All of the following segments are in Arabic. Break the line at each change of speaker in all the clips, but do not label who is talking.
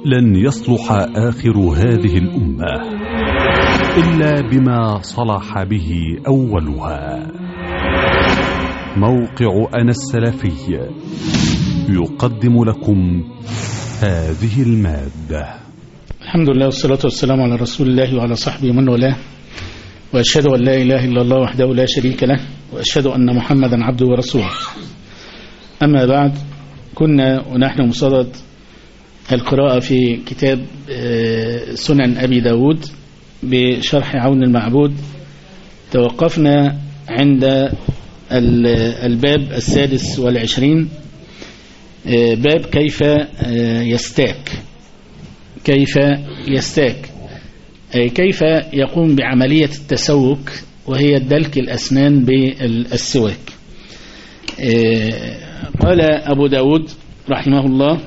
لن يصلح آخر هذه الأمة إلا بما صلح به أولها. موقع أنا السلفي يقدم لكم هذه المادة.
الحمد لله والصلاة والسلام على رسول الله وعلى صحبه من والاه، وأشهد أن لا إله إلا الله وحده لا شريك له، وأشهد أن محمدا عبده ورسوله. أما بعد، كنا ونحن مصدد القراءة في كتاب سنن أبي داود بشرح عون المعبود. توقفنا عند الباب 26، باب كيف يستاك. كيف يستاك أي كيف يقوم بعملية التسوك، وهي دلك الأسنان بالسواك. قال أبو داود رحمه الله: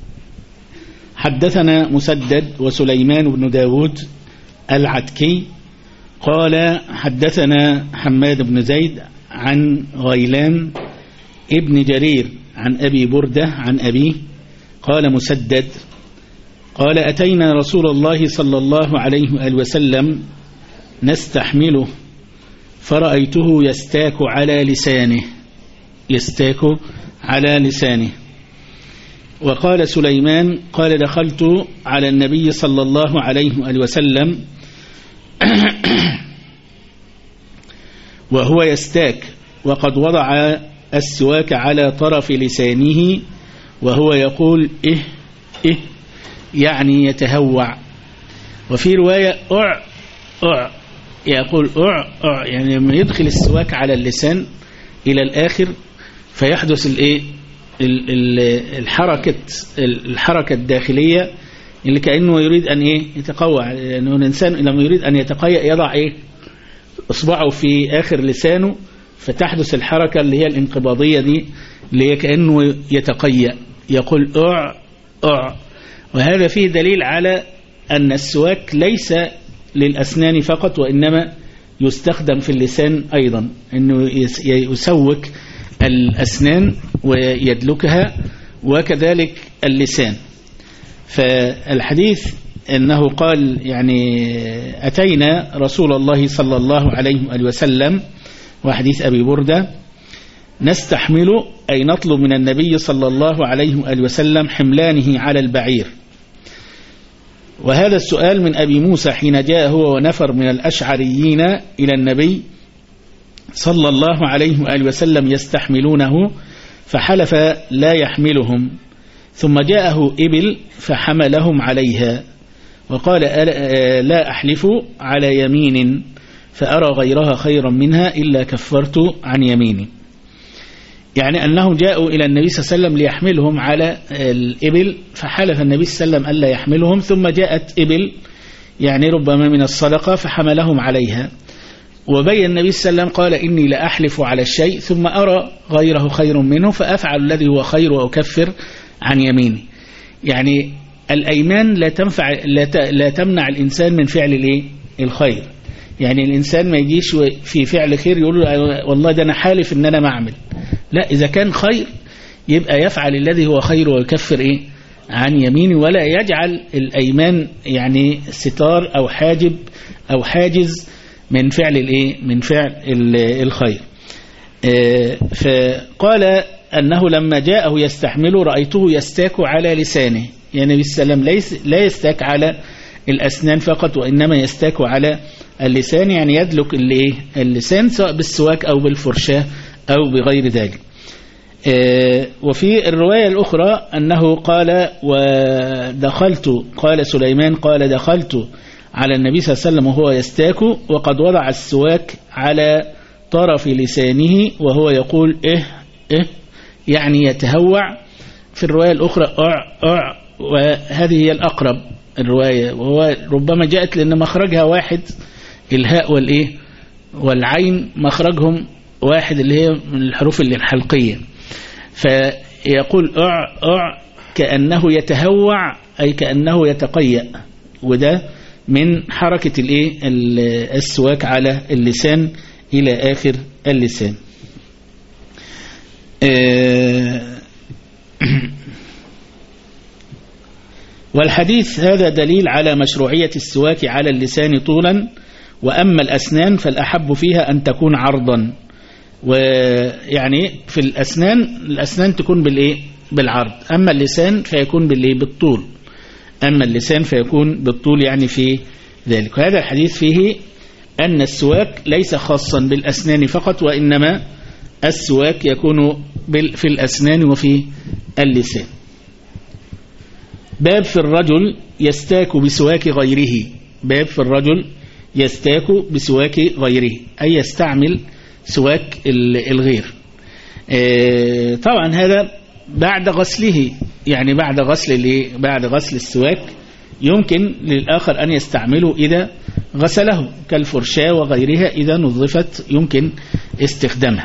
حدثنا مسدد وسليمان بن داود العتكي قال حدثنا حماد بن زيد عن غيلان ابن جرير عن أبي بردة عن أبيه قال مسدد قال: أتينا رسول الله صلى الله عليه وآله وسلم نستحمله فرأيته يستاك على لسانه. يستاك على لسانه. وقال سليمان قال: دخلت على النبي صلى الله عليه وآله وسلم وهو يستاك وقد وضع السواك على طرف لسانه وهو يقول إه إه، يعني يتهوع. وفي رواية أع أع، يقول أع أع، يعني لما يدخل السواك على اللسان إلى الآخر فيحدث الحركة الداخلية اللي كأنه يريد أن يتقوى. لأنه الإنسان لما يريد أن يتقيأ يضع إصبعه في آخر لسانه، فتحدث الحركة اللي هي الانقباضية دي اللي هي كأنه يتقيأ، يقول أع أع. وهذا فيه دليل على أن السواك ليس للأسنان فقط، وإنما يستخدم في اللسان أيضا، أنه يسوك الأسنان ويدلكها، وكذلك اللسان. فالحديث أنه قال يعني أتينا رسول الله صلى الله عليه وآله وسلم، وحديث أبي بردة، نستحمل أي نطلب من النبي صلى الله عليه وآله وسلم حملانه على البعير. وهذا السؤال من أبي موسى حين جاء هو ونفر من الأشعريين إلى النبي صلى الله عليه وآله وسلم يستحملونه، فحلف لا يحملهم، ثم جاءه إبل فحملهم عليها، وقال لا أحلف على يمين فأرى غيرها خيرا منها إلا كفرت عن يميني. يعني أنهم جاءوا إلى النبي صلى الله عليه وسلم ليحملهم على الإبل، فحلف النبي صلى الله عليه وسلم ألا يحملهم، ثم جاءت إبل يعني ربما من الصدقة فحملهم عليها. وبين النبي صلى الله عليه وسلم قال: إني لأحلف على الشيء ثم أرى غيره خير منه فأفعل الذي هو خير وأكفر عن يميني. يعني الأيمان لا تمنع الإنسان من فعل الخير. يعني الإنسان ما يجيش في فعل خير يقول له والله ده أنا حالف إن أنا ما أعمل. لا، إذا كان خير يبقى يفعل الذي هو خير ويكفر عن يمينه، ولا يجعل الأيمان يعني ستار أو حاجب أو حاجز من فعل من فعل الخير. فقال أنه لما جاءه يستحمله رأيته يستاك على لسانه. يعني النبي صلى الله عليه وسلم لا يستاك على الأسنان فقط، وإنما يستاك على اللسان، يعني يدلك اللسان سواء بالسواك أو بالفرشاة أو بغير ذلك. وفي الرواية الأخرى أنه قال قال سليمان قال دخلت على النبي صلى الله عليه وسلم وهو يستاك وقد وضع السواك على طرف لسانه وهو يقول إه إه، يعني يتهوع. في الرواية الأخرى أع، وهذه هي الأقرب الرواية، وهو ربما جاءت لأن مخرجها واحد، الهاء والعين مخرجهم واحد اللي هي من الحروف الحلقية، فيقول أع كأنه يتهوع أي كأنه يتقيأ، وده من حركة السواك على اللسان إلى آخر اللسان. والحديث هذا دليل على مشروعية السواك على اللسان طولا، وأما الأسنان فالأحب فيها أن تكون عرضا. ويعني في الأسنان تكون بالعرض، أما اللسان فيكون بالطول، أما اللسان فيكون بالطول يعني في ذلك. وهذا الحديث فيه أن السواك ليس خاصا بالأسنان فقط، وإنما السواك يكون في الأسنان وفي اللسان. باب في الرجل يستاك بسواك غيره. باب في الرجل يستاك بسواك غيره، أي يستعمل سواك الغير. طبعا هذا بعد غسله، يعني بعد غسل السواك يمكن للآخر أن يستعمله إذا غسله، كالفرشاة وغيرها إذا نظفت يمكن استخدامها.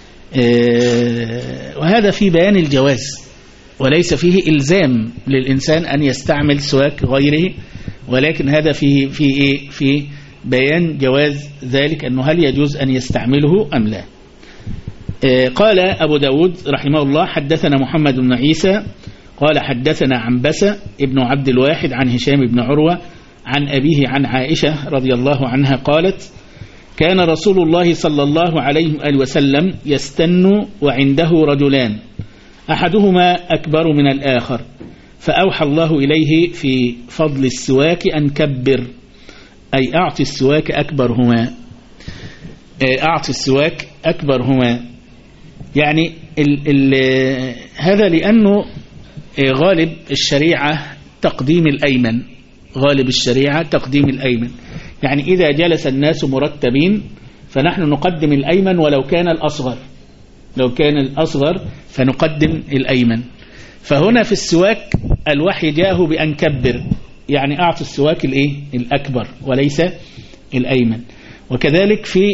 وهذا في بيان الجواز، وليس فيه إلزام للإنسان أن يستعمل سواك غيره، ولكن هذا في بيان جواز ذلك، أنه هل يجوز أن يستعمله أم لا. قال أبو داود رحمه الله: حدثنا محمد بن عيسى قال حدثنا عنبسة ابن عبد الواحد عن هشام بن عروة عن أبيه عن عائشة رضي الله عنها قالت: كان رسول الله صلى الله عليه وسلم يستن وعنده رجلان أحدهما أكبر من الآخر، فأوحى الله إليه في فضل السواك أن كبر، أي أعطي السواك أكبرهما، أعطي السواك أكبرهما. يعني هذا لأنه غالب الشريعة تقديم الأيمن، غالب الشريعة تقديم الأيمن. يعني إذا جلس الناس مرتبين فنحن نقدم الأيمن ولو كان الأصغر، لو كان الأصغر فنقدم الأيمن. فهنا في السواك الوحي جاءه بأن كبر، يعني أعطي السواك الأكبر وليس الأيمن. وكذلك في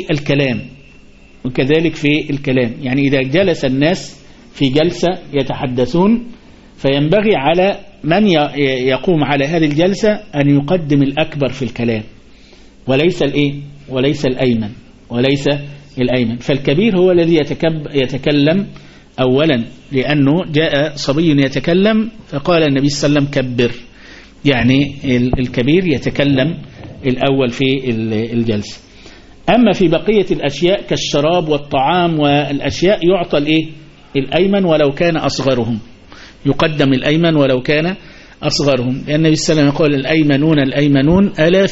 الكلام، يعني إذا جلس الناس في جلسة يتحدثون فينبغي على من يقوم على هذه الجلسة أن يقدم الأكبر في الكلام وليس الأيمن. فالكبير هو الذي يتكلم أولا، لأنه جاء صبي يتكلم فقال النبي صلى الله عليه وسلم كبر، يعني الكبير يتكلم الأول في الجلسة. أما في بقية الأشياء كالشراب والطعام والأشياء يعطى الأيمن ولو كان أصغرهم، يقدم الأيمن ولو كان أصغرهم، لأن النبي صلى الله عليه وسلم يقول الأيمنون ألا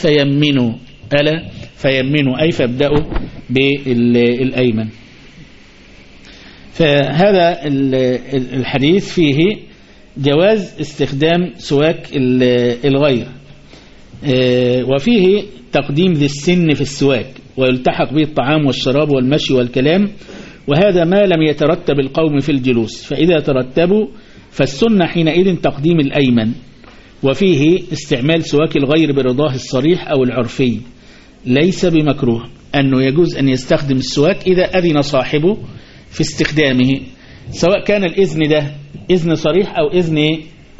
فيمنوا أي فابدأوا بالأيمن. فهذا الحديث فيه جواز استخدام سواك الغير، وفيه تقديم ذي السن في السواك، ويلتحق به الطعام والشراب والمشي والكلام، وهذا ما لم يترتب القوم في الجلوس، فإذا ترتبوا فالسنة حينئذ تقديم الأيمن. وفيه استعمال سواك الغير برضاه الصريح أو العرفي، ليس بمكروه، أنه يجوز أن يستخدم السواك إذا أذن صاحبه في استخدامه، سواء كان الإذن ده إذن صريح أو إذن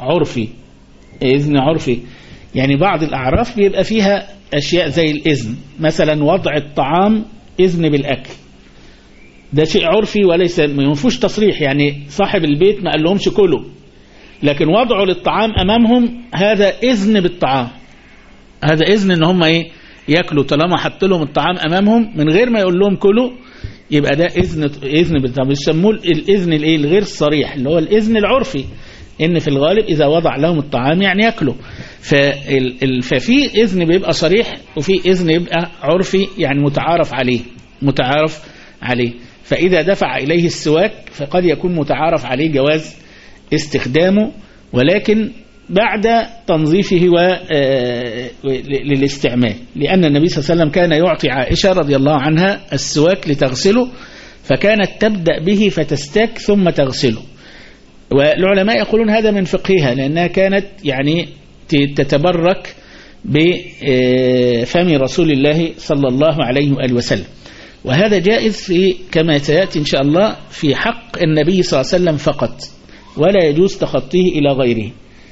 عرفي. يعني بعض الأعراف بيبقى فيها أشياء زي الإذن، مثلا وضع الطعام إذن بالأكل، ده شيء عرفي وليس مفيش تصريح، يعني صاحب البيت ما قال لهمش كلوا، لكن وضعوا للطعام أمامهم هذا إذن بالطعام، هذا إذن إن هم يأكلوا، طالما حط لهم الطعام أمامهم من غير ما يقول لهم كلوا يبقى ده إذن بالطعام. يسموه الإذن الغير صريح، اللي هو الإذن العرفي، إن في الغالب إذا وضع لهم الطعام يعني يأكلوا. ففي إذن بيبقى صريح وفي إذن يبقى عرفي، يعني متعارف عليه. فإذا دفع إليه السواك فقد يكون متعارف عليه جواز استخدامه، ولكن بعد تنظيفه للاستعمال، لأن النبي صلى الله عليه وسلم كان يعطي عائشة رضي الله عنها السواك لتغسله، فكانت تبدأ به فتستاك ثم تغسله. والعلماء يقولون هذا من فقهها، لأنها كانت يعني تتبرك بفم رسول الله صلى الله عليه وآله وسلم، وهذا جائز في كما سيأتي إن شاء الله في حق النبي صلى الله عليه وسلم فقط، ولا يجوز تخطيه إلى غيره،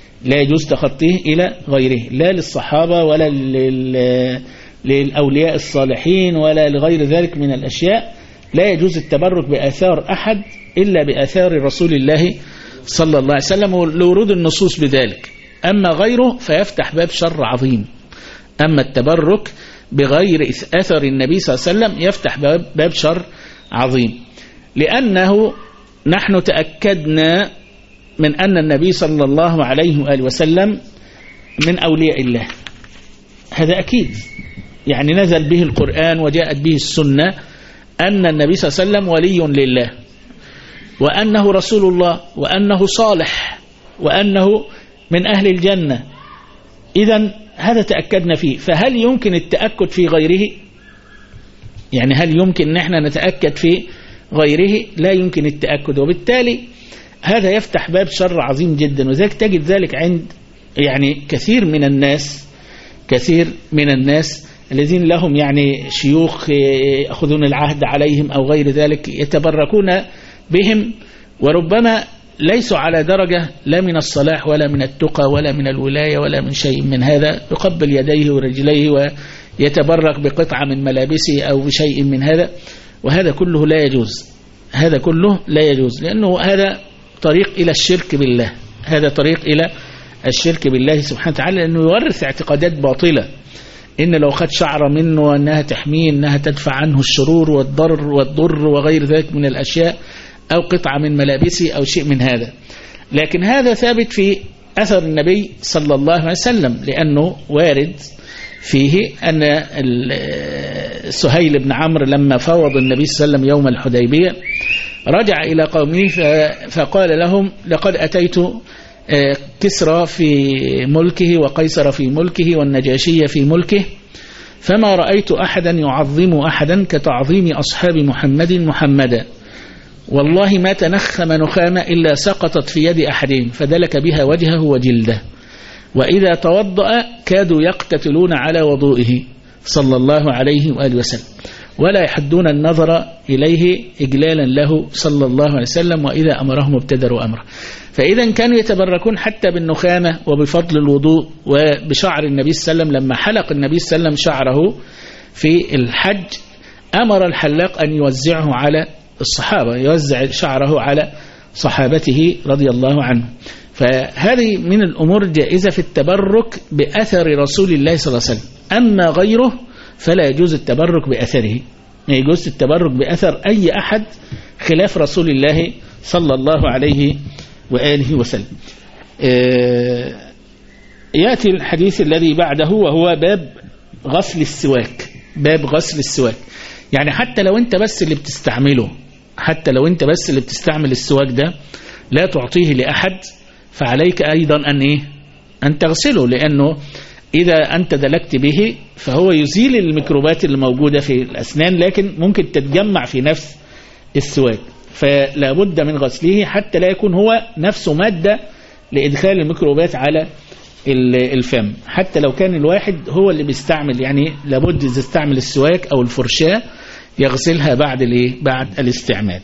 لا للصحابة ولا للأولياء الصالحين ولا لغير ذلك من الأشياء. لا يجوز التبرك بآثار أحد إلا بآثار رسول الله صلى الله عليه وسلم، لورود النصوص بذلك، أما غيره فيفتح باب شر عظيم. أما التبرك بغير أثر النبي صلى الله عليه وسلم يفتح باب شر عظيم، لأنه نحن تأكدنا من أن النبي صلى الله عليه وآله وسلم من أولياء الله، هذا أكيد، يعني نزل به القرآن وجاءت به السنة أن النبي صلى الله عليه وسلم ولي لله، وأنه رسول الله، وأنه صالح، وأنه من أهل الجنة. إذن هذا تأكدنا فيه، فهل يمكن التأكد في غيره؟ يعني هل يمكن أن احنا نتأكد في غيره؟ لا يمكن التأكد، وبالتالي هذا يفتح باب شر عظيم جدا. وذلك تجد ذلك عند يعني كثير من الناس الذين لهم يعني شيوخ يأخذون العهد عليهم أو غير ذلك، يتبركون بهم وربما ليسوا على درجة لا من الصلاح ولا من التقى ولا من الولاية ولا من شيء من هذا، يقبل يديه ورجليه ويتبرك بقطعة من ملابسه أو بشيء من هذا، وهذا كله لا يجوز. هذا كله لا يجوز، لأنه هذا طريق إلى الشرك بالله، هذا طريق إلى الشرك بالله سبحانه وتعالى، لأنه يورث اعتقادات باطلة، إن لو خد شعر منه أنها تحميه، أنها تدفع عنه الشرور والضر وغير ذلك من الأشياء، أو قطعة من ملابسه أو شيء من هذا. لكن هذا ثابت في أثر النبي صلى الله عليه وسلم، لأنه وارد فيه أن سهيل بن عمرو لما فوض النبي صلى الله عليه وسلم يوم الحديبية رجع إلى قومه فقال لهم: لقد أتيت كسرى في ملكه وقيصر في ملكه والنجاشي في ملكه، فما رأيت أحدا يعظم أحدا كتعظيم أصحاب محمدا، والله ما تنخم نخامة إلا سقطت في يد أحدهم فدلك بها وجهه وجلده، وإذا توضأ كادوا يقتتلون على وضوئه صلى الله عليه وآله وسلم، ولا يحدون النظر إليه إجلالا له صلى الله عليه وسلم، وإذا أمرهم ابتدروا أمره. فإذا كانوا يتبركون حتى بالنخامة وبفضل الوضوء وبشعر النبي صلى الله عليه وسلم. لما حلق النبي صلى الله عليه وسلم شعره في الحج أمر الحلاق أن يوزعه على الصحابة، يوزع شعره على صحابته رضي الله عنه. فهذه من الأمور الجائزة في التبرك بأثر رسول الله صلى الله عليه وسلم. أما غيره فلا يجوز التبرك بأثره، لا يجوز التبرك بأثر أي أحد خلاف رسول الله صلى الله عليه وآله وسلم. يأتي الحديث الذي بعده وهو باب غسل السواك. باب غسل السواك، يعني حتى لو انت بس اللي بتستعمله، حتى لو انت بس اللي بتستعمل السواك ده لا تعطيه لأحد، فعليك أيضا أن تغسله، لأنه إذا أنت دلكت به فهو يزيل الميكروبات اللي موجودة في الأسنان، لكن ممكن تتجمع في نفس السواك، فلا بد من غسله حتى لا يكون هو نفسه مادة لإدخال الميكروبات على الفم. حتى لو كان الواحد هو اللي بيستعمل، يعني لابد إذا استعمل السواك أو الفرشاة يغسلها بعد الاستعمال.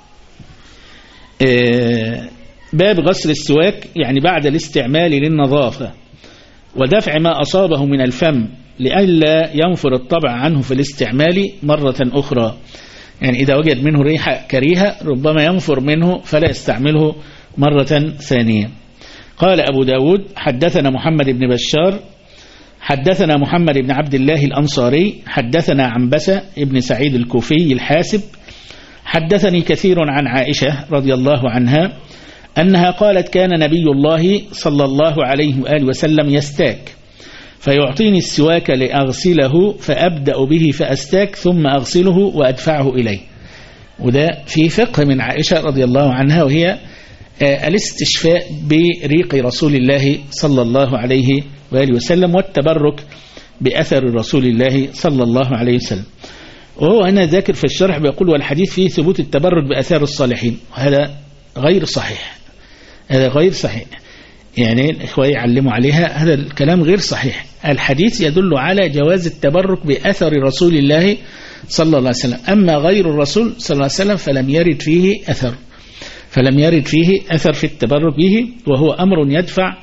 باب غسل السواك يعني بعد الاستعمال للنظافة ودفع ما أصابه من الفم لئلا ينفر الطبع عنه في الاستعمال مرة أخرى، يعني إذا وجد منه ريحة كريهة ربما ينفر منه فلا يستعمله مرة ثانية. قال أبو داود: حدثنا محمد بن بشار حدثنا محمد بن عبد الله الأنصاري حدثنا عنبسة ابن سعيد الكوفي الحاسب حدثني كثير عن عائشة رضي الله عنها أنها قالت: كان نبي الله صلى الله عليه وآله وسلم يستاك فيعطيني السواك لأغسله فأبدأ به فأستاك ثم أغسله وأدفعه إليه. وده في فقه من عائشة رضي الله عنها، وهي الاستشفاء بريق رسول الله صلى الله عليه وآله وسلم والتبرك بأثر رسول الله صلى الله عليه وسلم. وهو هنا ذاكر في الشرح بيقول: والحديث فيه ثبوت التبرك بأثار الصالحين، وهذا غير صحيح، هذا غير صحيح، يعني الإخوة يعلموا عليها، هذا الكلام غير صحيح. الحديث يدل على جواز التبرك بأثر رسول الله صلى الله عليه وسلم، أما غير الرسول صلى الله عليه وسلم فلم يرد فيه أثر في التبرك به، وهو أمر يدفع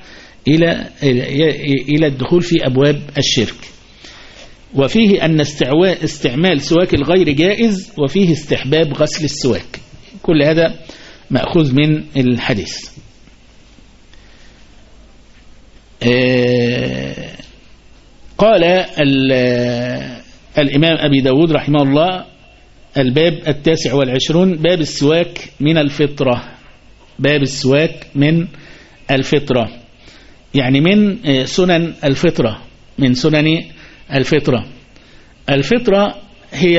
إلى الدخول في أبواب الشرك. وفيه أن استعمال سواك الغير جائز، وفيه استحباب غسل السواك. كل هذا مأخوذ من الحديث. قال الإمام أبي داود رحمه الله الباب 29 باب السواك من الفطرة. باب السواك من الفطرة يعني من سنن الفطرة، من سنن الفطرة. الفطرة هي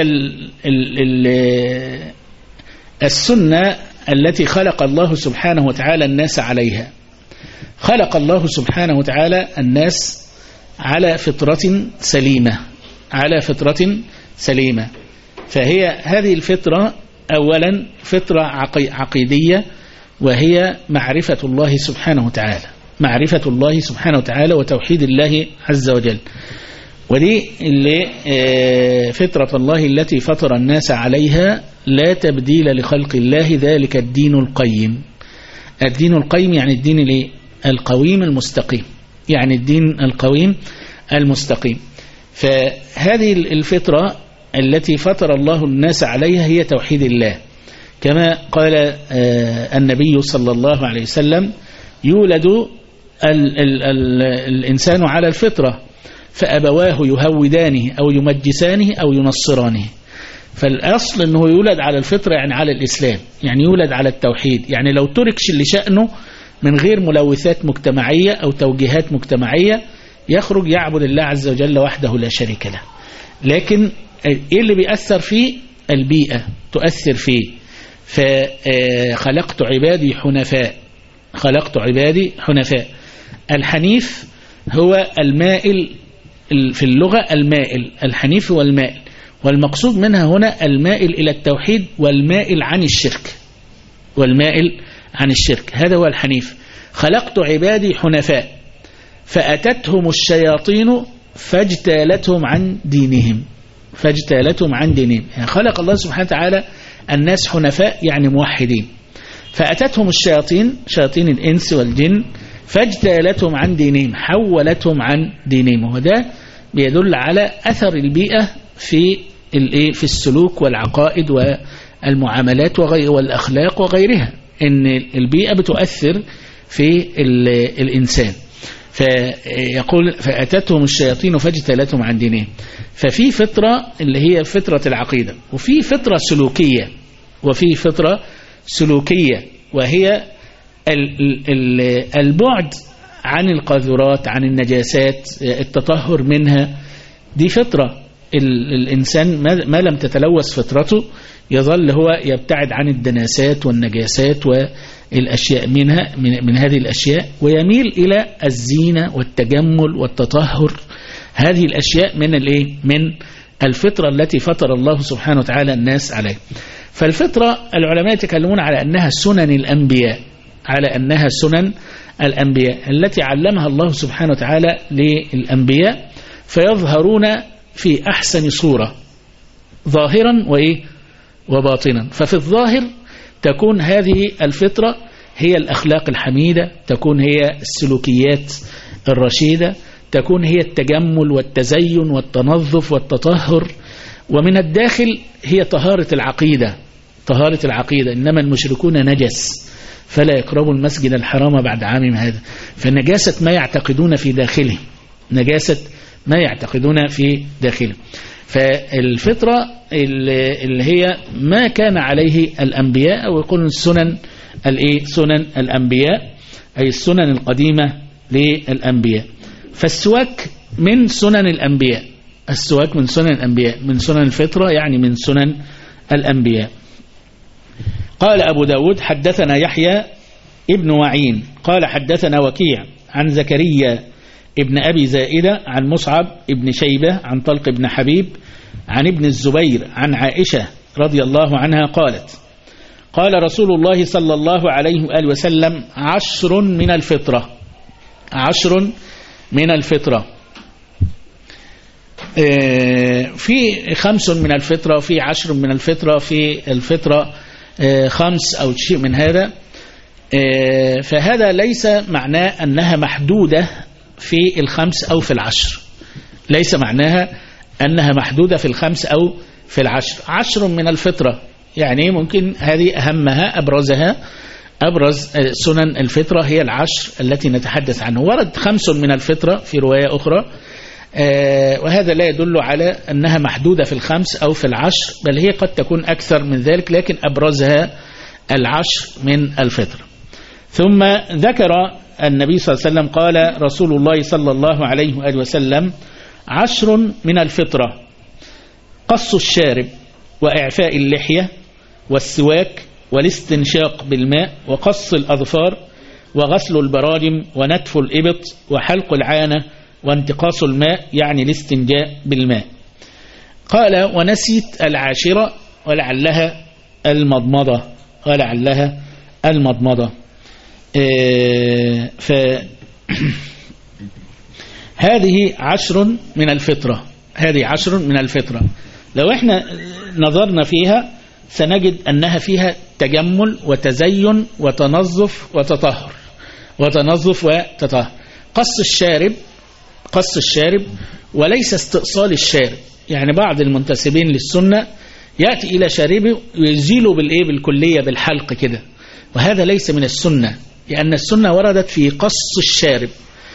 السنة التي خلق الله سبحانه وتعالى الناس عليها. خلق الله سبحانه وتعالى الناس على فطرة سليمة، على فطرة سليمة. فهي هذه الفطرة أولا فطرة عقيدية، وهي معرفة الله سبحانه وتعالى، معرفة الله سبحانه وتعالى وتوحيد الله عز وجل. ودي اللي فطرة الله التي فطر الناس عليها لا تبديل لخلق الله، ذلك الدين القيم. الدين القيم يعني الدين القويم المستقيم، يعني الدين القويم المستقيم. فهذه الفطرة التي فطر الله الناس عليها هي توحيد الله، كما قال النبي صلى الله عليه وسلم: يولد الإنسان على الفطرة فأبواه يهودانه أو يمجسانه أو ينصرانه. فالأصل أنه يولد على الفطرة يعني على الإسلام، يعني يولد على التوحيد. يعني لو تركش لشأنه من غير ملوثات مجتمعية أو توجيهات مجتمعية يخرج يعبد الله عز وجل وحده لا شريك له. لكن إيه اللي بيأثر فيه؟ البيئة تؤثر فيه. فخلقت عبادي حنفاء، خلقت عبادي حنفاء. الحنيف هو المائل في اللغة، المائل. الحنيف هو المائل، والمقصود منها هنا المائل إلى التوحيد والمائل عن الشرك، والمائل عن الشرك. هذا هو الحنيف. خلقت عبادي حنفاء فأتتهم الشياطين فاجتالتهم عن دينهم، فاجتالتهم عن دينهم. يعني خلق الله سبحانه وتعالى الناس حنفاء يعني موحدين، فأتتهم الشياطين، شياطين الإنس والجن، فاجتالتهم عن دينهم، حولتهم عن دينهم. وده بيدل على أثر البيئة في السلوك والعقائد والمعاملات والأخلاق وغيرها، إن البيئة بتؤثر في الإنسان. فيقول فأتتهم الشياطين فاجتالتهم عن دينهم. ففي فطرة اللي هي فطرة العقيدة، وفي فطرة سلوكية، وفي فطرة سلوكية وهي البعد عن القاذورات، عن النجاسات، التطهر منها. دي فطرة الإنسان ما لم تتلوث فطرته يظل هو يبتعد عن الدناسات والنجاسات والأشياء منها من هذه الأشياء، ويميل إلى الزينة والتجمل والتطهر. هذه الأشياء من الفطرة التي فطر الله سبحانه وتعالى الناس عليه. فالفطرة العلماء يتكلمون على أنها سنن الأنبياء، على أنها سنن الأنبياء التي علمها الله سبحانه وتعالى للأنبياء، فيظهرون في أحسن صورة ظاهرا وباطنا. ففي الظاهر تكون هذه الفطرة هي الأخلاق الحميدة، تكون هي السلوكيات الرشيدة، تكون هي التجمل والتزين والتنظف والتطهر. ومن الداخل هي طهارة العقيدة، طهارة العقيدة. إنما المشركون نجس فلا يقربوا المسجد الحرام بعد عامهم هذا. فنجاسة ما يعتقدون في داخله، نجاسة ما يعتقدون في داخله. فالفطرة اللي هي ما كان عليه الأنبياء، أو يقولون السنن سنن الأنبياء، أي السنن القديمة للأنبياء. فالسواك من سنن الأنبياء، السواك من سنن الأنبياء، من سنن الفطرة يعني من سنن الأنبياء. قال أبو داود حدثنا يحيى ابن معين قال حدثنا وكيع عن زكريا ابن أبي زائدة عن مصعب ابن شيبة عن طلق ابن حبيب عن ابن الزبير عن عائشة رضي الله عنها قالت: قال رسول الله صلى الله عليه وآله وسلم: 10 من الفطرة، 10 من الفطرة. في 5 من الفطرة، في 10 من الفطرة، في الفطرة 5 أو شيء من هذا. فهذا ليس معناه أنها محدودة في 5 أو في 10، ليس معناها أنها محدودة في 5 أو في 10. 10 من الفطرة يعني ممكن هذه أهمها أبرزها أبرز سنن الفطرة هي العشر التي نتحدث عنه. ورد 5 من الفطرة في رواية أخرى، وهذا لا يدل على أنها محدودة في 5 أو في 10، بل هي قد تكون أكثر من ذلك، لكن أبرزها 10 من الفطرة. ثم ذكر النبي صلى الله عليه وسلم قال رسول الله صلى الله عليه وآله وسلم: 10 من الفطرة: قص الشارب، وإعفاء اللحية، والسواك، والاستنشاق بالماء، وقص الأظفار، وغسل البراجم، ونتف الإبط، وحلق العانة، وانتقاص الماء يعني الاستنجاء بالماء. قال: ونسيت 10 ولعلها المضمضة، ولعلها المضمضة. هذه 10 من الفطرة، هذه 10 من الفطرة. لو احنا نظرنا فيها سنجد أنها فيها تجمل وتزين وتنظف وتطهر، وتنظف وتطهر. قص الشارب وليس استئصال الشارب، يعني بعض المنتسبين للسنة يأتي إلى شاربه ويزيله بالكلية بالحلق كده، وهذا ليس من السنة، لأن السنة وردت في قص الشارب.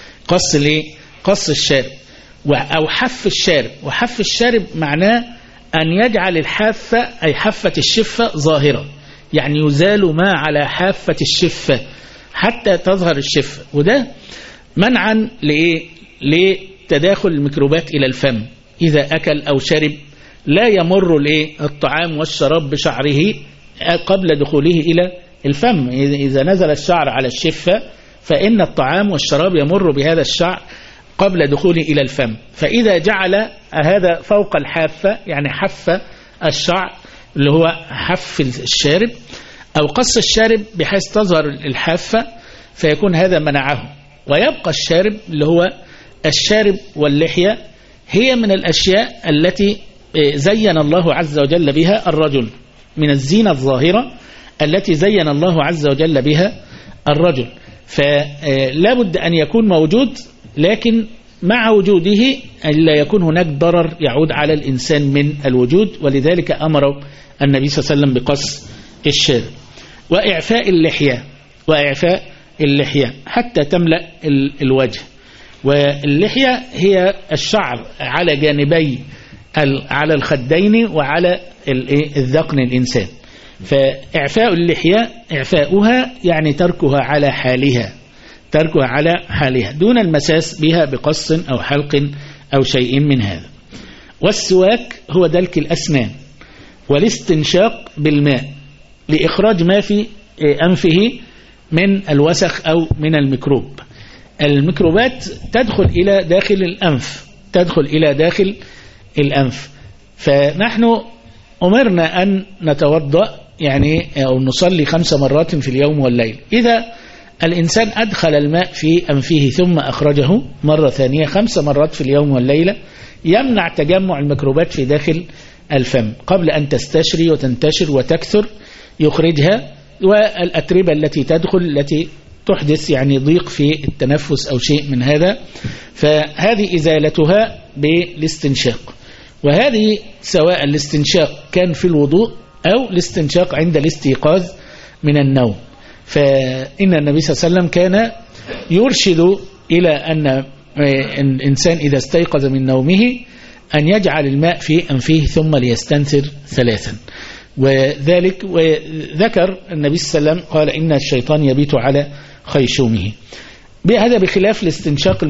قص الشارب أو حف الشارب. وحف الشارب معناه أن يجعل الحافة أي حافة الشفة ظاهرة، يعني يزال ما على حافة الشفة حتى تظهر الشفة، وده منعا لتداخل الميكروبات إلى الفم. إذا أكل أو شرب لا يمر الطعام والشراب بشعره قبل دخوله إلى الفم. إذا نزل الشعر على الشفة فإن الطعام والشراب يمر بهذا الشعر قبل دخوله إلى الفم. فإذا جعل هذا فوق الحافة، يعني حف الشعر اللي هو حف الشارب، أو قص الشارب بحيث تظهر الحافة، فيكون هذا منعه. ويبقى الشارب اللي هو الشارب واللحية، هي من الأشياء التي زين الله عز وجل بها الرجل، من الزينة الظاهرة التي زين الله عز وجل بها الرجل. فلا بد أن يكون موجود، لكن مع وجوده لا يكون هناك ضرر يعود على الإنسان من الوجود، ولذلك أمر النبي صلى الله عليه وسلم بقص الشارب. وإعفاء اللحية حتى تملأ الوجه. واللحية هي الشعر على جانبي على الخدين وعلى الذقن الإنسان. فإعفاء اللحية إعفاؤها يعني تركها على حالها دون المساس بها بقص أو حلق أو شيء من هذا. والسواك هو دلك الأسنان، والاستنشاق بالماء لإخراج ما في أنفه من الوسخ أو من الميكروب. الميكروبات تدخل إلى داخل الأنف. فنحن أمرنا أن نتوضأ يعني أو نصلي 5 مرات في اليوم والليل. إذا الإنسان أدخل الماء في أنفه ثم أخرجه مرة ثانية 5 مرات في اليوم والليلة، يمنع تجمع الميكروبات في داخل الفم قبل أن تستشري وتنتشر وتكثر، يخرجها. والأتربة التي تدخل التي تحدث يعني ضيق في التنفس أو شيء من هذا، فهذه إزالتها بالاستنشاق. وهذه سواء الاستنشاق كان في الوضوء أو الاستنشاق عند الاستيقاظ من النوم. فإن النبي صلى الله عليه وسلم كان يرشد إلى أن الإنسان إذا استيقظ من نومه أن يجعل الماء في أنفه ثم ليستنثر 3. وذكر النبي صلى الله عليه وسلم قال: إن الشيطان يبيت على خيشومه. هذا بخلاف الاستنشاق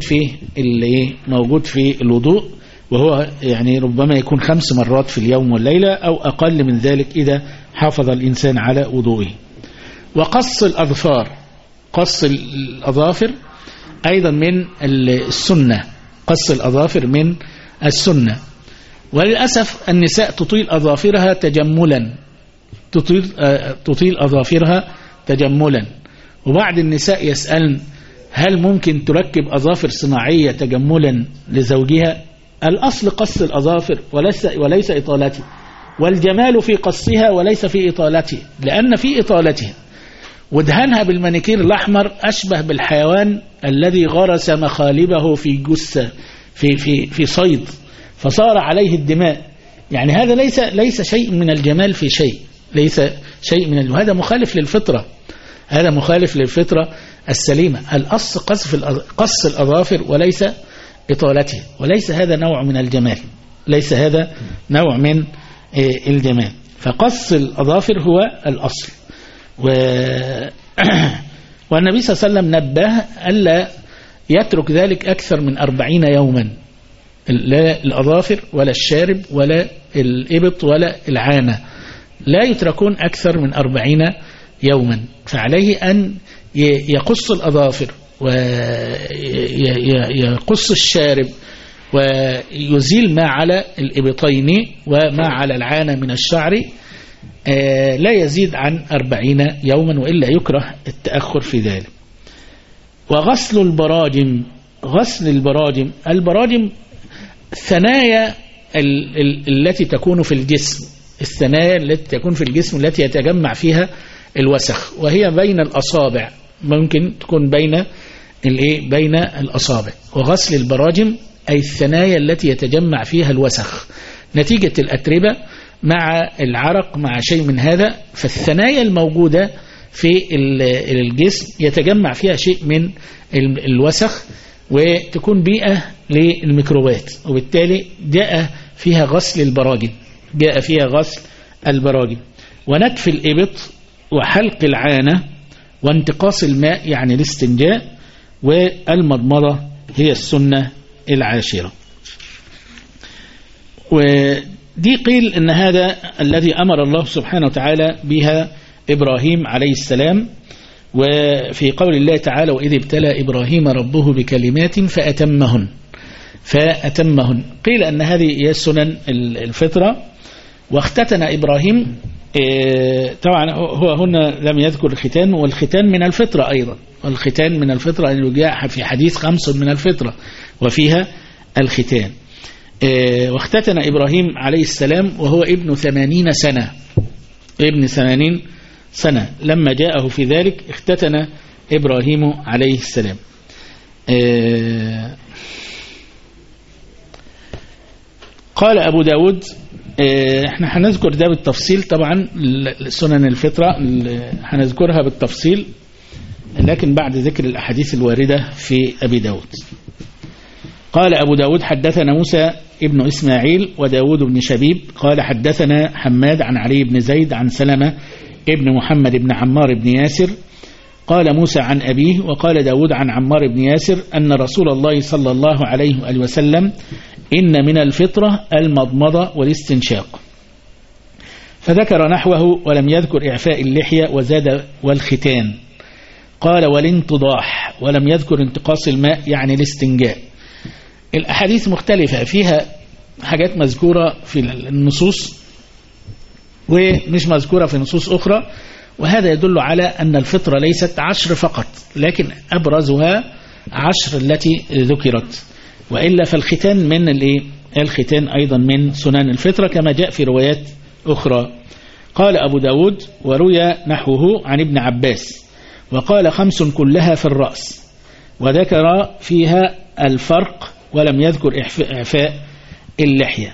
موجود في الوضوء، وهو يعني ربما يكون 5 مرات في اليوم والليلة أو أقل من ذلك إذا حافظ الإنسان على وضوئه. وقص الأظافر أيضا من السنة. قص الأظافر من السنة. وللأسف النساء تطيل أظافرها تجملا، وبعض النساء يسألن: هل ممكن تركب أظافر صناعية تجملا لزوجها؟ الأصل قص الأظافر وليس إطالته، والجمال في قصها وليس في إطالته، لأن في إطالتها ودهنها بالمانيكير الأحمر أشبه بالحيوان الذي غرس مخالبه في جثة في صيد فصار عليه الدماء. يعني هذا ليس شيء من الجمال في شيء، ليس شيء من وهذا مخالف للفطرة. هذا مخالف للفطرة السليمة. الأصل قص الأظافر وليس إطالته، وليس هذا نوع من الجمال، ليس هذا نوع من الجمال. فقص الأظافر هو الأصل. والنبي صلى الله عليه وسلم نبه ألا يترك ذلك أكثر من 40 يوما، لا الأظافر ولا الشارب ولا الإبط ولا العانة لا يتركون أكثر من 40 يوما. فعليه أن يقص الأظافر ويقص الشارب ويزيل ما على الإبطين وما على العانة من الشعر، لا يزيد عن 40 يوما، وإلا يكره التأخر في ذلك. وغسل البراجم، غسل البراجم الثنايا التي تكون في الجسم، الثنايا التي تكون في الجسم التي يتجمع فيها الوسخ، وهي بين الأصابع، ممكن تكون بين الأصابع. وغسل البراجم أي الثنايا التي يتجمع فيها الوسخ نتيجة الأتربة مع العرق مع شيء من هذا، فالثنايا الموجودة في الجسم يتجمع فيها شيء من الوسخ وتكون بيئة للميكروبات، وبالتالي جاء فيها غسل البراجم. ونتف الإبط وحلق العانة وانتقاص الماء يعني الاستنجاء، والمضمضة هي السنة العاشرة. ودي قيل أن هذا الذي أمر الله سبحانه وتعالى بها إبراهيم عليه السلام، وفي قول الله تعالى وإذ ابتلى إبراهيم ربه بكلمات فأتمهن. قيل أن هذه هي سنن الفطرة. واختتن إبراهيم، طبعا هو هنا لم يذكر الختان، والختان من الفطرة أيضا، والختان من الفطرة أنه جاء في حديث 5 من الفطرة وفيها الختان. واختتن إبراهيم عليه السلام وهو ابن 80 سنة لما جاءه في ذلك اختتن إبراهيم عليه السلام. قال أبو داود، احنا هنذكر ده بالتفصيل طبعا، سنن الفطرة هنذكرها بالتفصيل لكن بعد ذكر الأحاديث الواردة في أبي داود. قال أبو داود حدثنا موسى ابن إسماعيل وداود بن شبيب قال حدثنا حماد عن علي بن زيد عن سلمة ابن محمد بن عمار بن ياسر قال موسى عن أبيه وقال داود عن عمار بن ياسر أن رسول الله صلى الله عليه وآله وسلم إن من الفطرة المضمضة والاستنشاق، فذكر نحوه ولم يذكر إعفاء اللحية وزاد والختان. قال والانتضاح ولم يذكر انتقاص الماء يعني الاستنجاء. الأحاديث مختلفة، فيها حاجات مذكورة في النصوص ومش مذكورة في نصوص أخرى، وهذا يدل على أن الفطرة ليست 10 فقط، لكن أبرزها 10 التي ذكرت، وإلا فالختان من الختان أيضا من سنن الفطرة كما جاء في روايات أخرى. قال أبو داود وروي نحوه عن ابن عباس وقال 5 كلها في الرأس، وذكر فيها الفرق ولم يذكر إعفاء اللحية.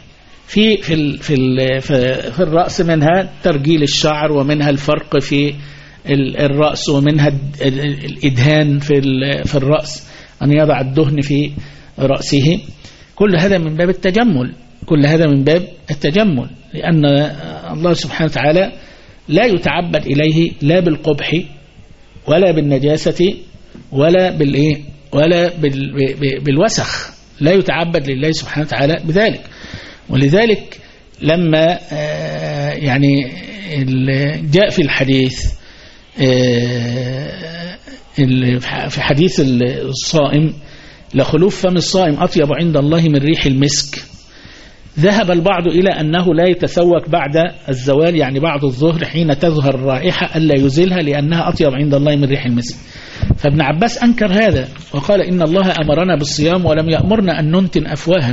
في الرأس منها ترجيل الشعر، ومنها الفرق في الرأس، ومنها الإدهان في الرأس، أن يضع الدهن في رأسه. كل هذا من باب التجمل، لأن الله سبحانه وتعالى لا يتعبد إليه لا بالقبح ولا بالنجاسة ولا بالوسخ، لا يتعبد لله سبحانه وتعالى بذلك. ولذلك لما يعني جاء في الحديث في حديث الصائم لخلوف فم الصائم أطيب عند الله من ريح المسك، ذهب البعض إلى أنه لا يتسوك بعد الزوال، يعني بعد الظهر حين تظهر الرائحة ألا يزيلها لأنها أطيب عند الله من ريح المسك. فابن عباس أنكر هذا وقال إن الله أمرنا بالصيام ولم يأمرنا أن ننتن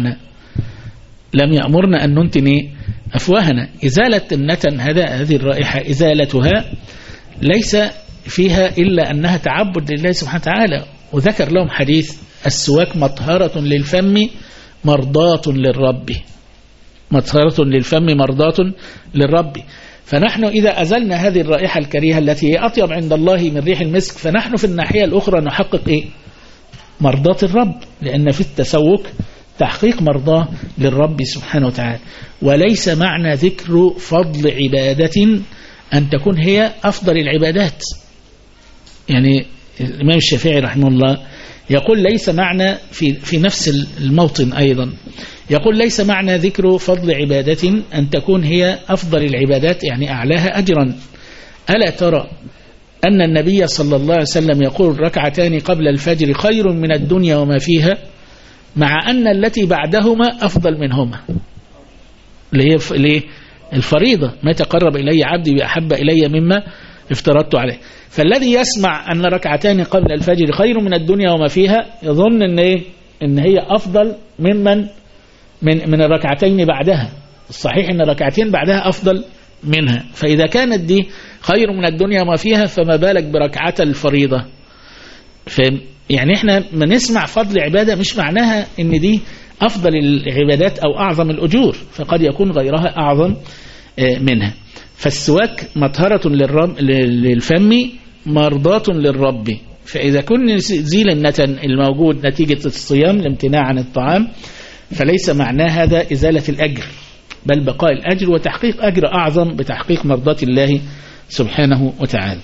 أفواهنا. إزالة النتن هذه الرائحة إزالتها ليس فيها إلا أنها تعبد لله سبحانه وتعالى. وذكر لهم حديث السواك مطهرة للفم مرضاة للرب، فنحن إذا أزلنا هذه الرائحة الكريهة التي هي أطيب عند الله من ريح المسك، فنحن في الناحية الأخرى نحقق إيه؟ مرضاة الرب، لأن في التسوك تحقيق مرضاه للرب سبحانه وتعالى. وليس معنى ذكر فضل عبادة أن تكون هي أفضل العبادات. يعني الإمام الشافعي رحمه الله يقول ليس معنى في نفس الموطن أيضا، يقول ليس معنى ذكر فضل عبادة أن تكون هي أفضل العبادات يعني أعلاها أجرا. ألا ترى أن النبي صلى الله عليه وسلم يقول ركعتان قبل الفجر خير من الدنيا وما فيها، مع أن التي بعدهما أفضل منهما، اللي هي الفريضة، ما تقرب إلي عبدي بأحب إلي مما افترضت عليه. فالذي يسمع أن ركعتان قبل الفجر خير من الدنيا وما فيها يظن إن هي أفضل من الركعتين بعدها. الصحيح أن ركعتين بعدها أفضل منها، فإذا كانت دي خير من الدنيا وما فيها فما بالك بركعة الفريضة. يعني احنا ما نسمع فضل عبادة مش معناها ان دي افضل العبادات او اعظم الاجور، فقد يكون غيرها اعظم منها. فالسواك مطهرة للفم مرضاة للرب، فاذا كنا نزيل النتن الموجود نتيجة الصيام الامتناع عن الطعام فليس معناه هذا ازالة الاجر، بل بقاء الاجر وتحقيق اجر اعظم بتحقيق مرضاة الله سبحانه وتعالى.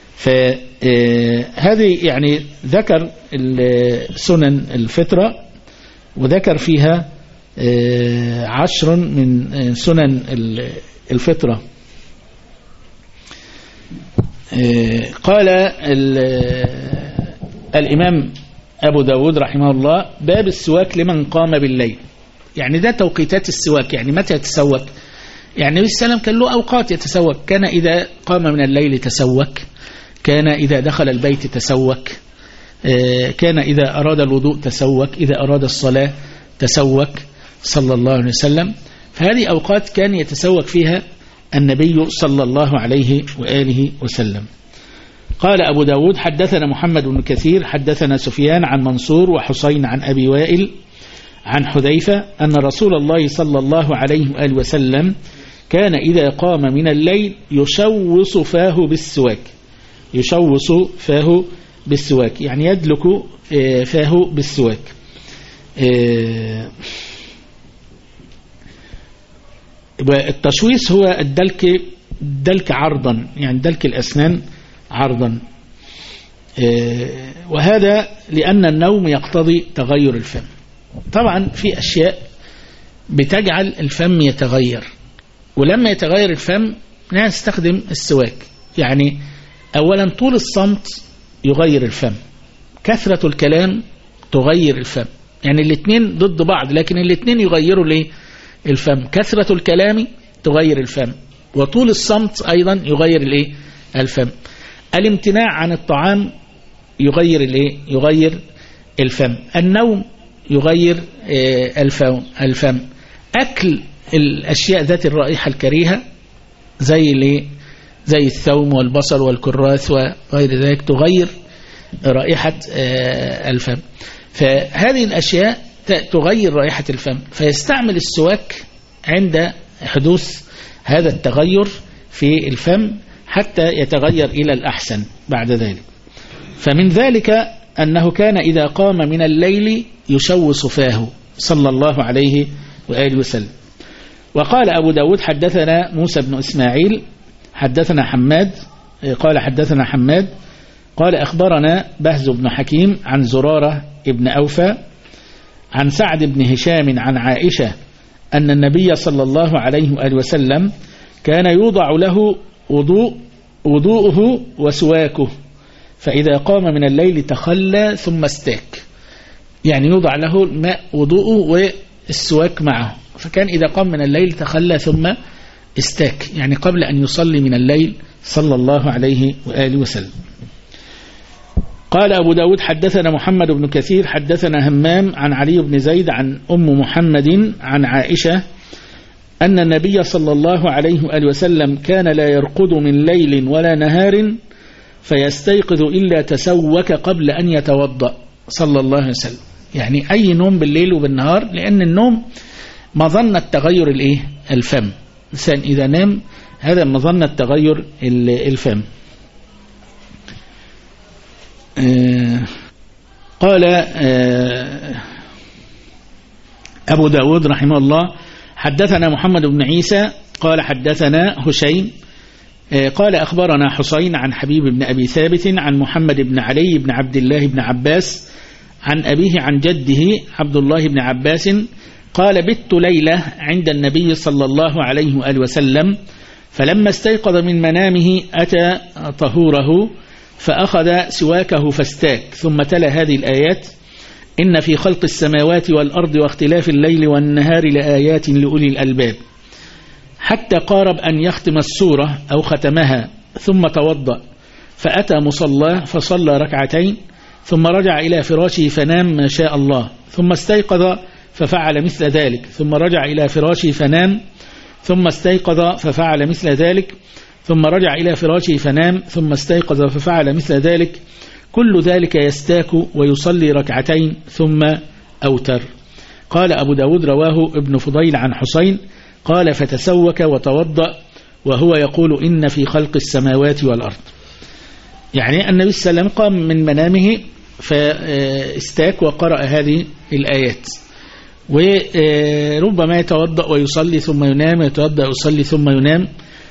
فهذه يعني ذكر سنن الفطرة، وذكر فيها 10 من سنن الفطرة. قال الإمام أبو داود رحمه الله باب السواك لمن قام بالليل. يعني ده توقيتات السواك، يعني متى يتسوك؟ يعني النبي صلى الله عليه وسلم كان له أوقات يتسوك، كان إذا قام من الليل تسوك، كان إذا دخل البيت تسوك، كان إذا أراد الوضوء تسوك، إذا أراد الصلاة تسوك صلى الله عليه وسلم. فهذه أوقات كان يتسوك فيها النبي صلى الله عليه وآله وسلم. قال أبو داود حدثنا محمد بن كثير حدثنا سفيان عن منصور وحسين عن أبي وائل عن حذيفة أن رسول الله صلى الله عليه وآله وسلم كان إذا قام من الليل يشوص فاه بالسواك، يشوص فاه بالسواك يعني يدلك فاه بالسواك. التشويص هو الدلك عرضا، يعني دلك الأسنان عرضا، وهذا لأن النوم يقتضي تغير الفم. طبعا في أشياء بتجعل الفم يتغير، ولما يتغير الفم نستخدم السواك. يعني أولا طول الصمت يغير الفم، كثرة الكلام تغير الفم، يعني الاثنين ضد بعض لكن الاثنين يغيروا ليه الفم. كثرة الكلام تغير الفم، وطول الصمت أيضا يغير الايه الفم. الامتناع عن الطعام يغير الايه يغير الفم. النوم يغير الفم. أكل الأشياء ذات الرائحة الكريهة زي الثوم والبصل والكراث وغير ذلك تغير رائحة الفم. فهذه الأشياء تغير رائحة الفم، فيستعمل السواك عند حدوث هذا التغير في الفم حتى يتغير إلى الأحسن بعد ذلك. فمن ذلك أنه كان إذا قام من الليل يشوص فاه صلى الله عليه وآله وسلم. وقال أبو داود حدثنا موسى بن إسماعيل حدثنا حماد قال حدثنا حماد قال أخبرنا بهز بن حكيم عن زرارة ابن أوفى عن سعد بن هشام عن عائشة أن النبي صلى الله عليه وآله وسلم كان يوضع له وضوءه وسواكه، فإذا قام من الليل تخلى ثم استاك، يعني يوضع له الماء وضوءه والسواك معه. فكان إذا قام من الليل تخلى ثم استاك، يعني قبل أن يصلي من الليل صلى الله عليه وآله وسلم. قال أبو داود حدثنا محمد بن كثير حدثنا همام عن علي بن زيد عن أم محمد عن عائشة أن النبي صلى الله عليه وآله وسلم كان لا يرقد من ليل ولا نهار فيستيقظ إلا تسوك قبل أن يتوضأ صلى الله عليه وسلم. يعني أي نوم بالليل وبالنهار، لأن النوم مظنة تغير الفم. الإنسان إذا نام هذا مظنة تغير الفم. قال أبو داود رحمه الله حدثنا محمد بن عيسى قال حدثنا هشيم قال أخبرنا حسين عن حبيب بن أبي ثابت عن محمد بن علي بن عبد الله بن عباس عن أبيه عن جده عبد الله بن عباس قال بت ليلة عند النبي صلى الله عليه وآله وسلم فلما استيقظ من منامه أتى طهوره فأخذ سواكه فاستاك ثم تلا هذه الآيات إن في خلق السماوات والأرض واختلاف الليل والنهار لآيات لأولي الألباب حتى قارب أن يختم السورة أو ختمها ثم توضأ فأتى مصلاه فصلى ركعتين ثم رجع إلى فراشه فنام ما شاء الله ثم استيقظ ففعل مثل ذلك ثم رجع إلى فراشه فنام ثم استيقظ ففعل مثل ذلك ثم رجع إلى فراشه فنام ثم استيقظ ففعل مثل ذلك كل ذلك يستاك ويصلي ركعتين ثم أوتر. قال أبو داود رواه ابن فضيل عن حسين قال فتسوك وتوضأ وهو يقول إن في خلق السماوات والأرض. يعني النبي صلى الله عليه وسلم قام من منامه فاستاك وقرأ هذه الآيات وربما يتوضأ ويصلي ثم ينام يتوضأ ويصلي ثم ينام.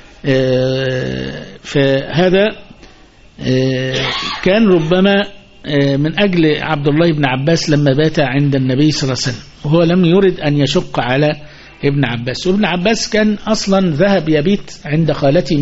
فهذا كان ربما من أجل عبد الله بن عباس لما بات عند النبي صلى الله عليه وسلم وهو لم يرد أن يشق على ابن عباس. وابن عباس كان أصلا ذهب يبيت عند خالتي